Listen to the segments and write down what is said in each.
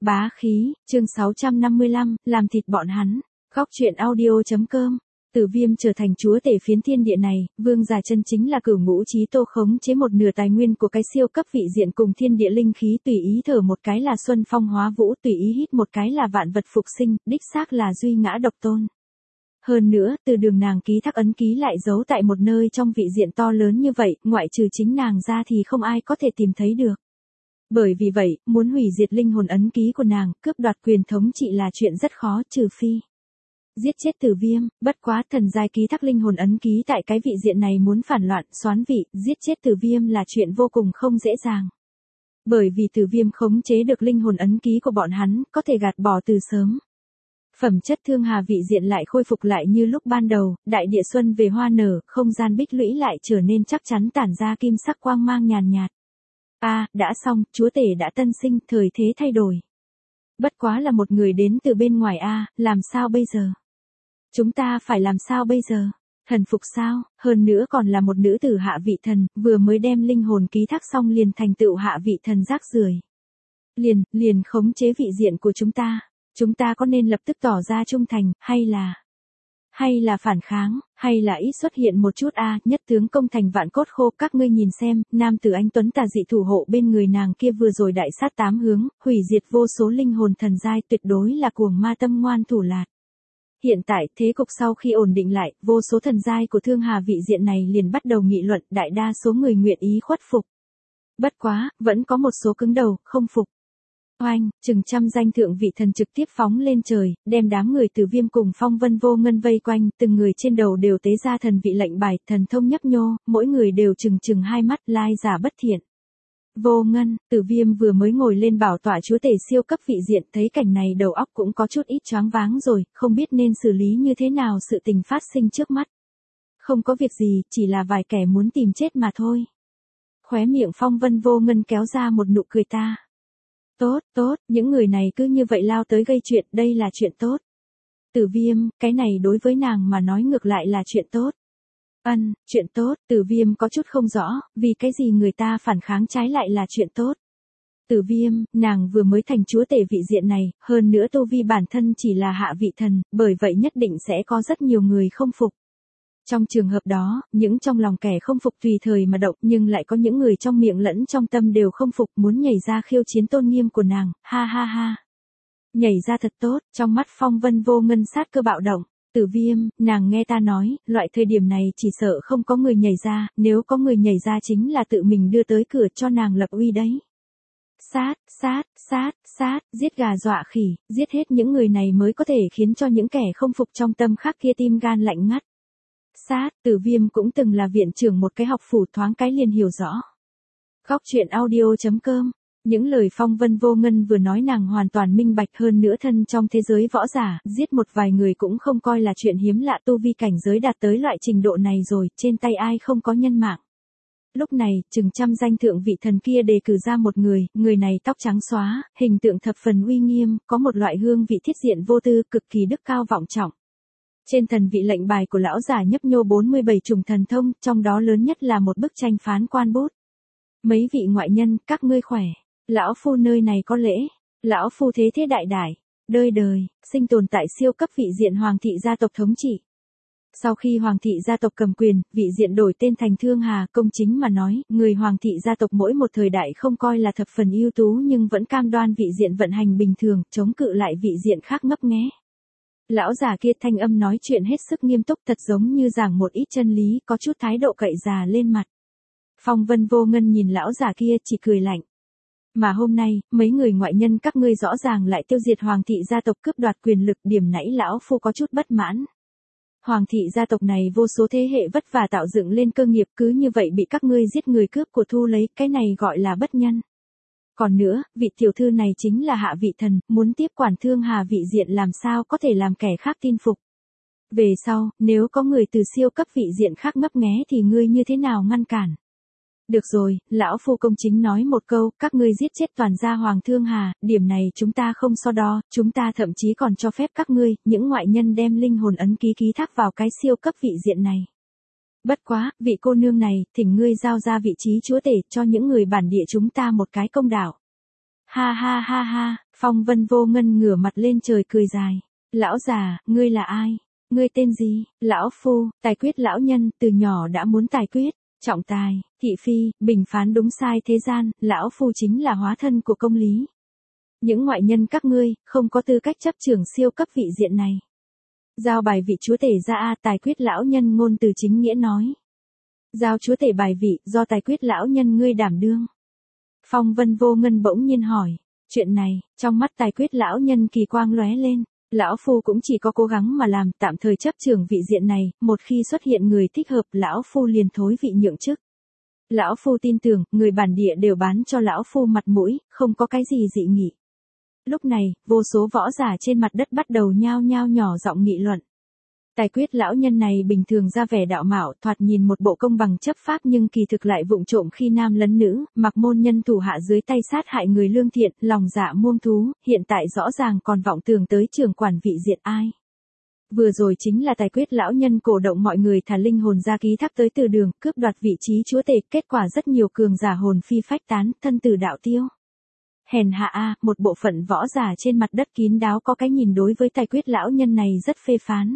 Bá khí, chương 655, làm thịt bọn hắn. Góc truyện audio.com. Tử Viêm trở thành chúa tể phiến thiên địa này, vương giả chân chính là cửu ngũ chí tô khống chế một nửa tài nguyên của cái siêu cấp vị diện cùng thiên địa linh khí, tùy ý thở một cái là xuân phong hóa vũ, tùy ý hít một cái là vạn vật phục sinh, đích xác là duy ngã độc tôn. Hơn nữa, từ đường nàng ký thác ấn ký lại giấu tại một nơi trong vị diện to lớn như vậy, ngoại trừ chính nàng ra thì không ai có thể tìm thấy được. Bởi vì vậy, muốn hủy diệt linh hồn ấn ký của nàng, cướp đoạt quyền thống trị là chuyện rất khó, trừ phi giết chết Tử Viêm. Bất quá thần giai ký thác linh hồn ấn ký tại cái vị diện này muốn phản loạn, xoán vị, giết chết Tử Viêm là chuyện vô cùng không dễ dàng. Bởi vì Tử Viêm khống chế được linh hồn ấn ký của bọn hắn, có thể gạt bỏ từ sớm. Phẩm chất thương hà vị diện lại khôi phục lại như lúc ban đầu, đại địa xuân về hoa nở, không gian bích lũy lại trở nên chắc chắn, tản ra kim sắc quang mang nhàn nhạt. Đã xong, chúa tể đã tân sinh, thời thế thay đổi. Bất quá là một người đến từ bên ngoài làm sao bây giờ? Chúng ta phải làm sao bây giờ? Thần phục sao? Hơn nữa còn là một nữ tử hạ vị thần, vừa mới đem linh hồn ký thác xong liền thành tựu hạ vị thần rác rưởi. Liền khống chế vị diện của chúng ta. Chúng ta có nên lập tức tỏ ra trung thành, hay là phản kháng, hay là ít xuất hiện một chút nhất tướng công thành vạn cốt khô, các ngươi nhìn xem, nam tử anh tuấn tà dị thủ hộ bên người nàng kia vừa rồi đại sát tám hướng, hủy diệt vô số linh hồn thần giai, tuyệt đối là cuồng ma tâm ngoan thủ lạt. Hiện tại, thế cục sau khi ổn định lại, vô số thần giai của thương hà vị diện này liền bắt đầu nghị luận, đại đa số người nguyện ý khuất phục. Bất quá, vẫn có một số cứng đầu, không phục. Oanh, chừng trăm danh thượng vị thần trực tiếp phóng lên trời, đem đám người Tử Viêm cùng Phong Vân Vô Ngân vây quanh, từng người trên đầu đều tế ra thần vị lệnh bài, thần thông nhấp nhô, mỗi người đều trừng hai mắt, lai giả bất thiện. Vô Ngân, Tử Viêm vừa mới ngồi lên bảo tọa chúa tể siêu cấp vị diện, thấy cảnh này đầu óc cũng có chút ít choáng váng rồi, không biết nên xử lý như thế nào sự tình phát sinh trước mắt. Không có việc gì, chỉ là vài kẻ muốn tìm chết mà thôi. Khóe miệng Phong Vân Vô Ngân kéo ra một nụ cười ta. Tốt, những người này cứ như vậy lao tới gây chuyện, đây là chuyện tốt. Tử Viêm, cái này đối với nàng mà nói ngược lại là chuyện tốt. Chuyện tốt, Tử Viêm có chút không rõ, vì cái gì người ta phản kháng trái lại là chuyện tốt. Tử Viêm, nàng vừa mới thành chúa tể vị diện này, hơn nữa tu vi bản thân chỉ là hạ vị thần, bởi vậy nhất định sẽ có rất nhiều người không phục. Trong trường hợp đó, những trong lòng kẻ không phục tùy thời mà động, nhưng lại có những người trong miệng lẫn trong tâm đều không phục, muốn nhảy ra khiêu chiến tôn nghiêm của nàng, ha. Nhảy ra thật tốt, trong mắt Phong Vân Vô Ngân sát cơ bạo động. Tử Viêm, nàng nghe ta nói, loại thời điểm này chỉ sợ không có người nhảy ra, nếu có người nhảy ra chính là tự mình đưa tới cửa cho nàng lập uy đấy. Sát, giết gà dọa khỉ, giết hết những người này mới có thể khiến cho những kẻ không phục trong tâm khác kia tim gan lạnh ngắt. Tử Viêm cũng từng là viện trưởng một cái học phủ, thoáng cái liền hiểu rõ. Góc truyện audio.com. Những lời Phong Vân Vô Ngân vừa nói nàng hoàn toàn minh bạch, hơn nữa thân trong thế giới võ giả, giết một vài người cũng không coi là chuyện hiếm lạ, tu vi cảnh giới đạt tới loại trình độ này rồi, trên tay ai không có nhân mạng. Lúc này, chừng trăm danh thượng vị thần kia đề cử ra một người này tóc trắng xóa, hình tượng thập phần uy nghiêm, có một loại hương vị thiết diện vô tư, cực kỳ đức cao vọng trọng. Trên thần vị lệnh bài của lão giả nhấp nhô 47 chủng thần thông, trong đó lớn nhất là một bức tranh phán quan bút. Mấy vị ngoại nhân, các ngươi khỏe. Lão phu nơi này có lễ. Lão phu thế đại đời, sinh tồn tại siêu cấp vị diện hoàng thị gia tộc thống trị. Sau khi hoàng thị gia tộc cầm quyền, vị diện đổi tên thành Thương Hà, công chính mà nói, người hoàng thị gia tộc mỗi một thời đại không coi là thập phần ưu tú nhưng vẫn cam đoan vị diện vận hành bình thường, chống cự lại vị diện khác ngấp nghé. Lão già kia thanh âm nói chuyện hết sức nghiêm túc, thật giống như giảng một ít chân lý, có chút thái độ cậy già lên mặt. Phong Vân Vô Ngân nhìn lão già kia chỉ cười lạnh. Mà hôm nay, mấy người ngoại nhân các ngươi rõ ràng lại tiêu diệt hoàng thị gia tộc, cướp đoạt quyền lực, điểm nãy lão phu có chút bất mãn. Hoàng thị gia tộc này vô số thế hệ vất vả tạo dựng lên cơ nghiệp, cứ như vậy bị các ngươi giết người cướp của thu lấy, cái này gọi là bất nhân. Còn nữa, vị tiểu thư này chính là hạ vị thần, muốn tiếp quản Thương Hà vị diện làm sao có thể làm kẻ khác tin phục. Về sau, nếu có người từ siêu cấp vị diện khác ngấp nghé thì ngươi như thế nào ngăn cản? Được rồi, lão phu công chính nói một câu, các ngươi giết chết toàn gia hoàng Thương Hà, điểm này chúng ta không so đo, chúng ta thậm chí còn cho phép các ngươi, những ngoại nhân đem linh hồn ấn ký ký thác vào cái siêu cấp vị diện này. Bất quá, vị cô nương này, thỉnh ngươi giao ra vị trí chúa tể cho những người bản địa chúng ta một cái công đạo. Ha ha ha ha, Phong Vân Vô Ngân ngửa mặt lên trời cười dài. Lão già, ngươi là ai? Ngươi tên gì? Lão phu, tài quyết lão nhân, từ nhỏ đã muốn tài quyết, trọng tài, thị phi, bình phán đúng sai thế gian, lão phu chính là hóa thân của công lý. Những ngoại nhân các ngươi, không có tư cách chấp trưởng siêu cấp vị diện này. Giao bài vị chúa tể ra a, tài quyết lão nhân ngôn từ chính nghĩa nói. Giao chúa tể bài vị, do tài quyết lão nhân ngươi đảm đương. Phong Vân Vô Ngân bỗng nhiên hỏi, chuyện này, trong mắt tài quyết lão nhân kỳ quang lóe lên. Lão phu cũng chỉ có cố gắng mà làm, tạm thời chấp trưởng vị diện này, một khi xuất hiện người thích hợp, lão phu liền thối vị nhượng chức. Lão phu tin tưởng, người bản địa đều bán cho lão phu mặt mũi, không có cái gì dị nghị. Lúc này, vô số võ giả trên mặt đất bắt đầu nhao nhao nhỏ giọng nghị luận. Tài quyết lão nhân này bình thường ra vẻ đạo mạo, thoạt nhìn một bộ công bằng chấp pháp nhưng kỳ thực lại vụng trộm khi nam lấn nữ, mặc môn nhân thủ hạ dưới tay sát hại người lương thiện, lòng dạ muông thú, hiện tại rõ ràng còn vọng tưởng tới trưởng quản vị diện ai. Vừa rồi chính là tài quyết lão nhân cổ động mọi người thả linh hồn ra ký thác tới từ đường, cướp đoạt vị trí chúa tể, kết quả rất nhiều cường giả hồn phi phách tán, thân tử đạo tiêu. Hèn hạ a, một bộ phận võ giả trên mặt đất kín đáo có cái nhìn đối với tài quyết lão nhân này rất phê phán.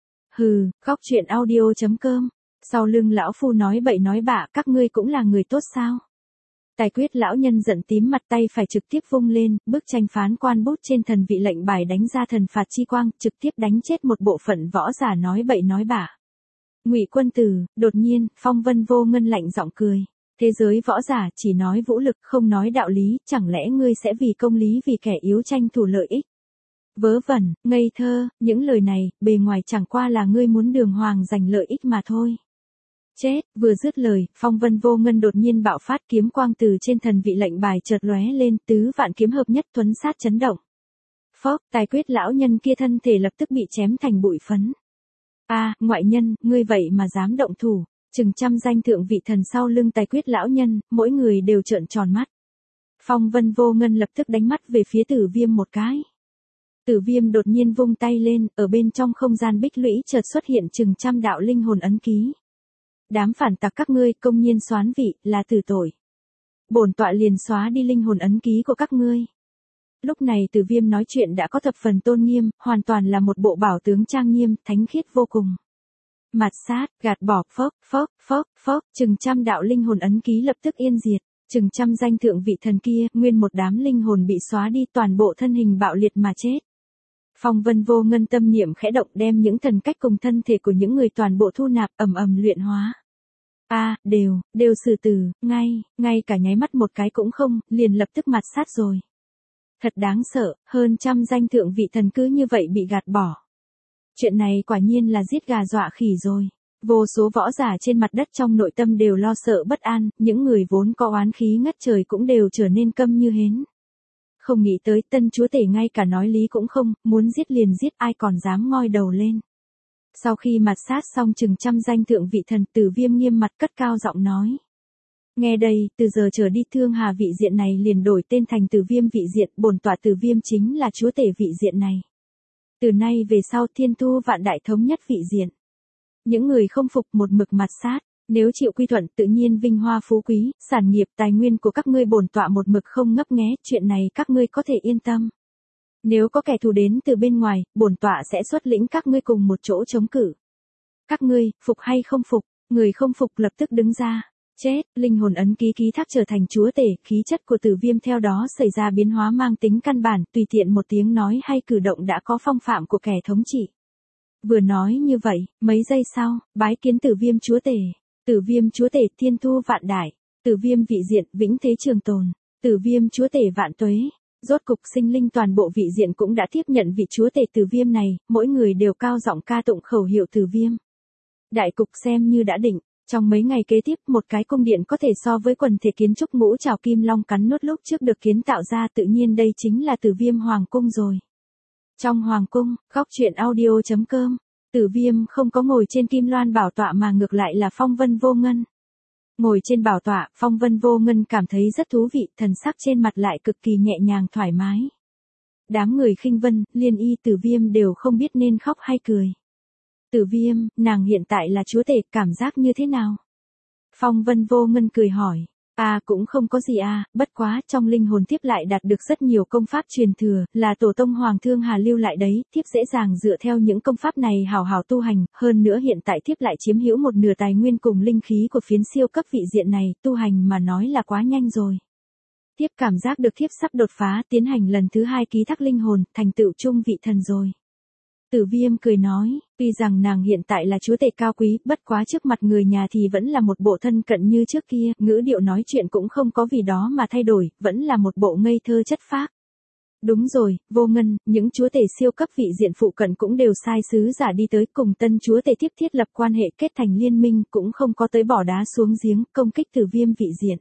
Hừ, góc chuyện audio.com. Sau lưng lão phu nói bậy nói bạ, các ngươi cũng là người tốt sao? Tài quyết lão nhân giận tím mặt, tay phải trực tiếp vung lên, bức tranh phán quan bút trên thần vị lệnh bài đánh ra thần phạt chi quang, trực tiếp đánh chết một bộ phận võ giả nói bậy nói bạ. Ngụy Quân Tử, đột nhiên, Phong Vân Vô Ngân lạnh giọng cười. Thế giới võ giả chỉ nói vũ lực không nói đạo lý, chẳng lẽ ngươi sẽ vì công lý vì kẻ yếu tranh thủ lợi ích? Vớ vẩn, ngây thơ, những lời này, bề ngoài chẳng qua là ngươi muốn đường hoàng giành lợi ích mà thôi. Chết, vừa dứt lời, Phong Vân Vô Ngân đột nhiên bạo phát kiếm quang từ trên thần vị lệnh bài chợt lóe lên, tứ vạn kiếm hợp nhất tuấn sát chấn động. Phốc, tài quyết lão nhân kia thân thể lập tức bị chém thành bụi phấn. A, ngoại nhân, ngươi vậy mà dám động thủ, chừng trăm danh thượng vị thần sau lưng tài quyết lão nhân, mỗi người đều trợn tròn mắt. Phong Vân Vô Ngân lập tức đánh mắt về phía Tử Viêm một cái. Tử Viêm đột nhiên vung tay lên, ở bên trong không gian bích lũy chợt xuất hiện chừng trăm đạo linh hồn ấn ký. Đám phản tặc các ngươi công nhiên soán vị, là tử tội. Bổn tọa liền xóa đi linh hồn ấn ký của các ngươi. Lúc này Tử Viêm nói chuyện đã có thập phần tôn nghiêm, hoàn toàn là một bộ bảo tướng trang nghiêm, thánh khiết vô cùng. Mạt sát, gạt bỏ, phốc, chừng trăm đạo linh hồn ấn ký lập tức yên diệt, chừng trăm danh thượng vị thần kia, nguyên một đám linh hồn bị xóa đi, toàn bộ thân hình bạo liệt mà chết. Phong Vân Vô Ngân tâm niệm khẽ động, đem những thần cách cùng thân thể của những người toàn bộ thu nạp, ầm ầm luyện hóa. A, đều xử tử, ngay cả nháy mắt một cái cũng không, liền lập tức mạt sát rồi. Thật đáng sợ, hơn trăm danh thượng vị thần cứ như vậy bị gạt bỏ. Chuyện này quả nhiên là giết gà dọa khỉ rồi. Vô số võ giả trên mặt đất trong nội tâm đều lo sợ bất an, những người vốn có oán khí ngất trời cũng đều trở nên câm như hến. Không nghĩ tới tân chúa tể ngay cả nói lý cũng không, muốn giết liền giết, ai còn dám ngoi đầu lên. Sau khi mạt sát xong chừng trăm danh thượng vị thần, Tử Viêm nghiêm mặt cất cao giọng nói. Nghe đây, từ giờ trở đi Thương Hà vị diện này liền đổi tên thành Tử Viêm vị diện, bổn tọa Tử Viêm chính là chúa tể vị diện này. Từ nay về sau thiên thu vạn đại thống nhất vị diện. Những người không phục một mực mạt sát, nếu chịu quy thuận tự nhiên vinh hoa phú quý, sản nghiệp tài nguyên của các ngươi bổn tọa một mực không ngấp nghé, chuyện này các ngươi có thể yên tâm. Nếu có kẻ thù đến từ bên ngoài, bổn tọa sẽ xuất lĩnh các ngươi cùng một chỗ chống cự. Các ngươi, phục hay không phục, người không phục lập tức đứng ra. Chết, linh hồn ấn ký ký thác trở thành chúa tể, khí chất của Tử Viêm theo đó xảy ra biến hóa mang tính căn bản, tùy tiện một tiếng nói hay cử động đã có phong phạm của kẻ thống trị. Vừa nói như vậy, mấy giây sau, bái kiến Tử Viêm chúa tể. Tử Viêm chúa tể thiên thu vạn đại, Tử Viêm vị diện vĩnh thế trường tồn, Tử Viêm chúa tể vạn tuế. Rốt cục sinh linh toàn bộ vị diện cũng đã tiếp nhận vị chúa tể Tử Viêm này, mỗi người đều cao giọng ca tụng khẩu hiệu Tử Viêm. Đại cục xem như đã định, trong mấy ngày kế tiếp một cái cung điện có thể so với quần thể kiến trúc ngũ trảo kim long cắn nuốt lúc trước được kiến tạo ra, tự nhiên đây chính là Tử Viêm Hoàng cung rồi. Trong Hoàng cung, góc chuyện audio.com, Tử Viêm không có ngồi trên kim loan bảo tọa mà ngược lại là Phong Vân Vô Ngân. Ngồi trên bảo tọa, Phong Vân Vô Ngân cảm thấy rất thú vị, thần sắc trên mặt lại cực kỳ nhẹ nhàng thoải mái. Đám người khinh vân, liên y Tử Viêm đều không biết nên khóc hay cười. Tử Viêm, nàng hiện tại là chúa tể, cảm giác như thế nào? Phong Vân Vô Ngân cười hỏi. Cũng không có gì bất quá trong linh hồn thiếp lại đạt được rất nhiều công pháp truyền thừa, là tổ tông Hoàng Thương Hà lưu lại đấy, thiếp dễ dàng dựa theo những công pháp này hào hào tu hành, hơn nữa hiện tại thiếp lại chiếm hữu một nửa tài nguyên cùng linh khí của phiến siêu cấp vị diện này, tu hành mà nói là quá nhanh rồi. Thiếp cảm giác được thiếp sắp đột phá, tiến hành lần thứ 2 ký thác linh hồn, thành tựu trung vị thần rồi. Tử Viêm cười nói, tuy rằng nàng hiện tại là chúa tể cao quý, bất quá trước mặt người nhà thì vẫn là một bộ thân cận như trước kia, ngữ điệu nói chuyện cũng không có vì đó mà thay đổi, vẫn là một bộ ngây thơ chất phác. Đúng rồi, Vô Ngân, những chúa tể siêu cấp vị diện phụ cận cũng đều sai sứ giả đi tới cùng tân chúa tể tiếp thiết lập quan hệ kết thành liên minh, cũng không có tới bỏ đá xuống giếng, công kích Tử Viêm vị diện.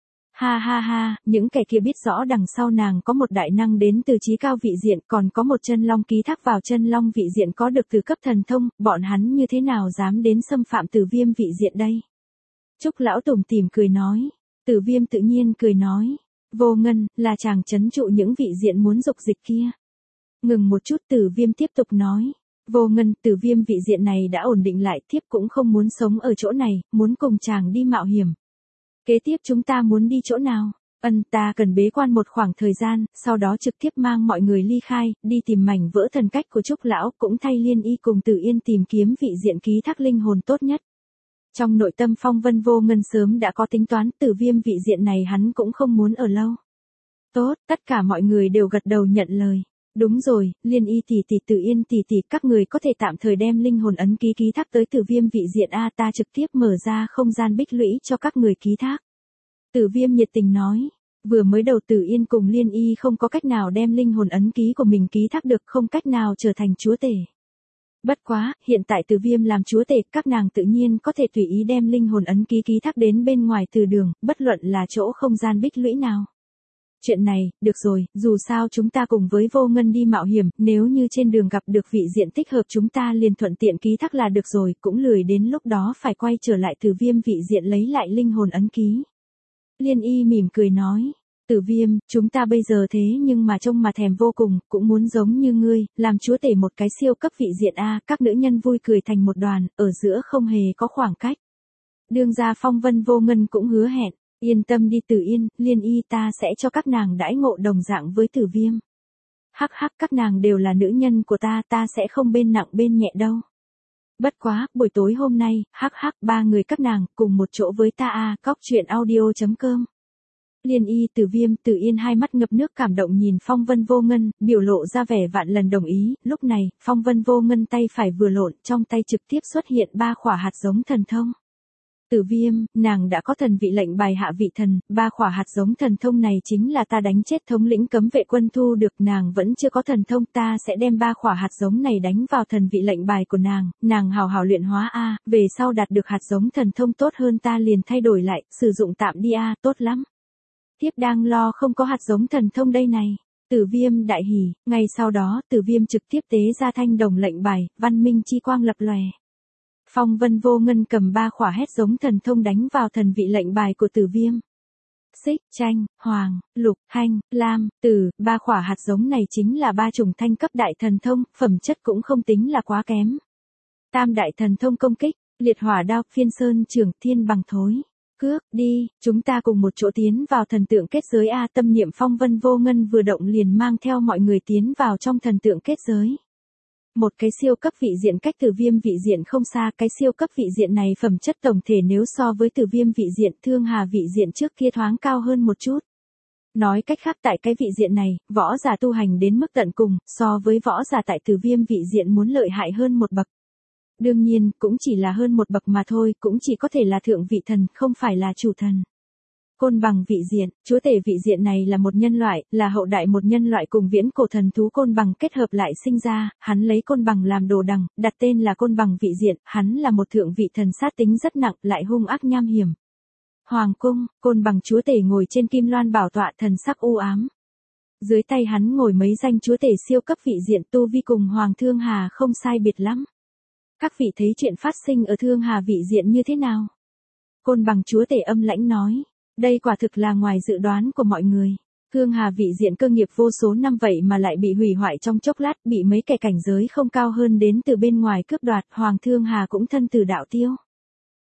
Ha ha ha, những kẻ kia biết rõ đằng sau nàng có một đại năng đến từ chí cao vị diện, còn có một chân long ký thác vào chân long vị diện có được từ cấp thần thông, bọn hắn như thế nào dám đến xâm phạm Tử Viêm vị diện đây? Trúc lão tủm tỉm cười nói. Tử Viêm tự nhiên cười nói. Vô Ngân, là chàng trấn trụ những vị diện muốn dục dịch kia. Ngừng một chút, Tử Viêm tiếp tục nói. Vô Ngân, Tử Viêm vị diện này đã ổn định lại, thiếp cũng không muốn sống ở chỗ này, muốn cùng chàng đi mạo hiểm. Kế tiếp chúng ta muốn đi chỗ nào? Ta cần bế quan một khoảng thời gian, sau đó trực tiếp mang mọi người ly khai, đi tìm mảnh vỡ thần cách của Trúc lão, cũng thay Liên Y cùng Tử Yên tìm kiếm vị diện ký thác linh hồn tốt nhất. Trong nội tâm Phong Vân Vô Ngân sớm đã có tính toán, Tử Viêm vị diện này hắn cũng không muốn ở lâu. Tốt, tất cả mọi người đều gật đầu nhận lời. Đúng rồi, Liên Y tỷ tỷ, Tử Yên tỷ tỷ, các người có thể tạm thời đem linh hồn ấn ký ký thác tới Tử Viêm vị diện ta trực tiếp mở ra không gian bích lũy cho các người ký thác. Tử Viêm nhiệt tình nói, vừa mới đầu Tử Yên cùng Liên Y không có cách nào đem linh hồn ấn ký của mình ký thác được, không cách nào trở thành chúa tể. Bất quá, hiện tại Tử Viêm làm chúa tể, các nàng tự nhiên có thể tùy ý đem linh hồn ấn ký ký thác đến bên ngoài từ đường, bất luận là chỗ không gian bích lũy nào. Chuyện này, được rồi, dù sao chúng ta cùng với Vô Ngân đi mạo hiểm, nếu như trên đường gặp được vị diện thích hợp chúng ta liền thuận tiện ký thác là được rồi, cũng lười đến lúc đó phải quay trở lại Tử Viêm vị diện lấy lại linh hồn ấn ký. Liên Y mỉm cười nói, Tử Viêm, chúng ta bây giờ thế nhưng mà trông mà thèm vô cùng, cũng muốn giống như ngươi, làm chúa tể một cái siêu cấp vị diện các nữ nhân vui cười thành một đoàn, ở giữa không hề có khoảng cách. Đương gia Phong Vân Vô Ngân cũng hứa hẹn. Yên tâm đi Tử Yên, Liên Y, ta sẽ cho các nàng đãi ngộ đồng dạng với Tử Viêm. Hắc hắc, các nàng đều là nữ nhân của ta sẽ không bên nặng bên nhẹ đâu. Bất quá, buổi tối hôm nay, hắc hắc, 3 người các nàng cùng một chỗ với ta cóc.truyện.audio.com. Liên Y, Tử Viêm, Tử Yên hai mắt ngập nước cảm động nhìn Phong Vân Vô Ngân, biểu lộ ra vẻ vạn lần đồng ý. Lúc này, Phong Vân Vô Ngân tay phải vừa lộn, trong tay trực tiếp xuất hiện 3 khỏa hạt giống thần thông. Tử Viêm, nàng đã có thần vị lệnh bài hạ vị thần, 3 khỏa hạt giống thần thông này chính là ta đánh chết thống lĩnh cấm vệ quân thu được, nàng vẫn chưa có thần thông, ta sẽ đem 3 khỏa hạt giống này đánh vào thần vị lệnh bài của nàng hào hào luyện hóa về sau đạt được hạt giống thần thông tốt hơn ta liền thay đổi lại, sử dụng tạm đi tốt lắm. Thiếp đang lo không có hạt giống thần thông đây này. Tử Viêm đại hỉ, ngay sau đó, Tử Viêm trực tiếp tế ra thanh đồng lệnh bài, văn minh chi quang lập lòe. Phong Vân Vô Ngân cầm 3 khỏa hét giống thần thông đánh vào thần vị lệnh bài của Tử Viêm. Xích, tranh, hoàng, lục, hanh, lam, tử, 3 khỏa hạt giống này chính là 3 chủng thanh cấp đại thần thông, phẩm chất cũng không tính là quá kém. Tam đại thần thông công kích, liệt hỏa đao, phiên sơn trường, thiên bằng thối. Cước, đi, chúng ta cùng một chỗ tiến vào thần tượng kết giới tâm niệm Phong Vân Vô Ngân vừa động liền mang theo mọi người tiến vào trong thần tượng kết giới. Một cái siêu cấp vị diện cách Tử Viêm vị diện không xa, cái siêu cấp vị diện này phẩm chất tổng thể nếu so với Tử Viêm vị diện Thương Hà vị diện trước kia thoáng cao hơn một chút. Nói cách khác tại cái vị diện này, võ giả tu hành đến mức tận cùng, so với võ giả tại Tử Viêm vị diện muốn lợi hại hơn một bậc. Đương nhiên, cũng chỉ là hơn một bậc mà thôi, cũng chỉ có thể là thượng vị thần, không phải là chủ thần. Côn Bằng vị diện, chúa tể vị diện này là một nhân loại, là hậu đại một nhân loại cùng viễn cổ thần thú Côn Bằng kết hợp lại sinh ra, hắn lấy Côn Bằng làm đồ đằng, đặt tên là Côn Bằng vị diện, hắn là một thượng vị thần sát tính rất nặng, lại hung ác nham hiểm. Hoàng cung, Côn Bằng chúa tể ngồi trên kim loan bảo tọa, thần sắc u ám. Dưới tay hắn ngồi mấy danh chúa tể siêu cấp vị diện, tu vi cùng Hoàng Thương Hà không sai biệt lắm. Các vị thấy chuyện phát sinh ở Thương Hà vị diện như thế nào? Côn Bằng chúa tể âm lãnh nói. Đây quả thực là ngoài dự đoán của mọi người. Thương Hà vị diện cơ nghiệp vô số năm vậy mà lại bị hủy hoại trong chốc lát, bị mấy kẻ cảnh giới không cao hơn đến từ bên ngoài cướp đoạt, Hoàng Thương Hà cũng thân tử đạo tiêu.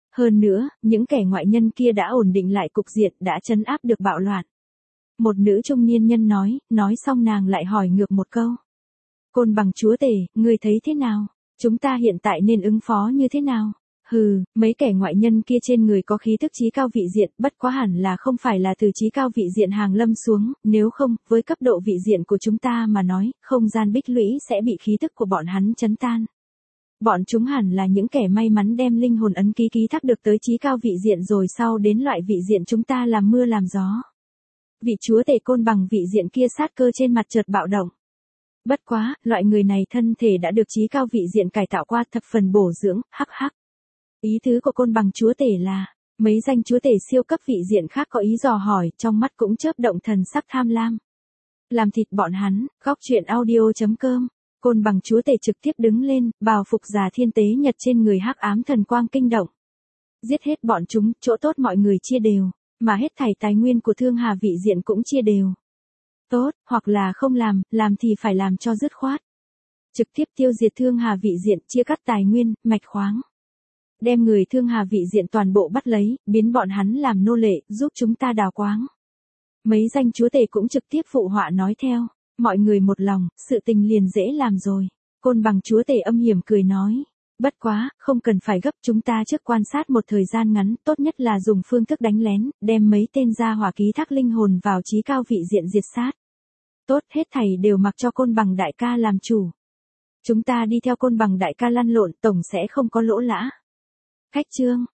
Hơn nữa, những kẻ ngoại nhân kia đã ổn định lại cục diện, đã trấn áp được bạo loạn. Một nữ trung niên nhân nói xong nàng lại hỏi ngược một câu. Côn Bằng chúa tể, ngươi thấy thế nào? Chúng ta hiện tại nên ứng phó như thế nào? Hừ, mấy kẻ ngoại nhân kia trên người có khí thức chí cao vị diện, bất quá hẳn là không phải là từ chí cao vị diện hàng lâm xuống, nếu không, với cấp độ vị diện của chúng ta mà nói, không gian bích lũy sẽ bị khí thức của bọn hắn chấn tan. Bọn chúng hẳn là những kẻ may mắn đem linh hồn ấn ký ký thác được tới chí cao vị diện rồi sau đến loại vị diện chúng ta làm mưa làm gió. Vị chúa tể Côn Bằng vị diện kia sát cơ trên mặt chợt bạo động. Bất quá, loại người này thân thể đã được chí cao vị diện cải tạo qua thập phần bổ dưỡng, hắc hắc. Ý tứ của Côn Bằng chúa tể là, mấy danh chúa tể siêu cấp vị diện khác có ý dò hỏi, trong mắt cũng chớp động thần sắc tham lam. Làm thịt bọn hắn, góc truyện audio.com. Côn Bằng chúa tể trực tiếp đứng lên, bào phục già thiên tế nhật trên người hắc ám thần quang kinh động. Giết hết bọn chúng, chỗ tốt mọi người chia đều, mà hết thảy tài nguyên của Thương Hà vị diện cũng chia đều. Tốt, hoặc là không làm thì phải làm cho dứt khoát. Trực tiếp tiêu diệt Thương Hà vị diện, chia cắt tài nguyên, mạch khoáng. Đem người Thương Hà vị diện toàn bộ bắt lấy, biến bọn hắn làm nô lệ, giúp chúng ta đào quáng. Mấy danh chúa tể cũng trực tiếp phụ họa nói theo. Mọi người một lòng, sự tình liền dễ làm rồi. Côn Bằng chúa tể âm hiểm cười nói. Bất quá, không cần phải gấp, chúng ta trước quan sát một thời gian ngắn, tốt nhất là dùng phương thức đánh lén, đem mấy tên gia hỏa ký thác linh hồn vào chí cao vị diện diệt sát. Tốt, hết thảy đều mặc cho Côn Bằng đại ca làm chủ. Chúng ta đi theo Côn Bằng đại ca lăn lộn, tổng sẽ không có lỗ lã. Khách trương.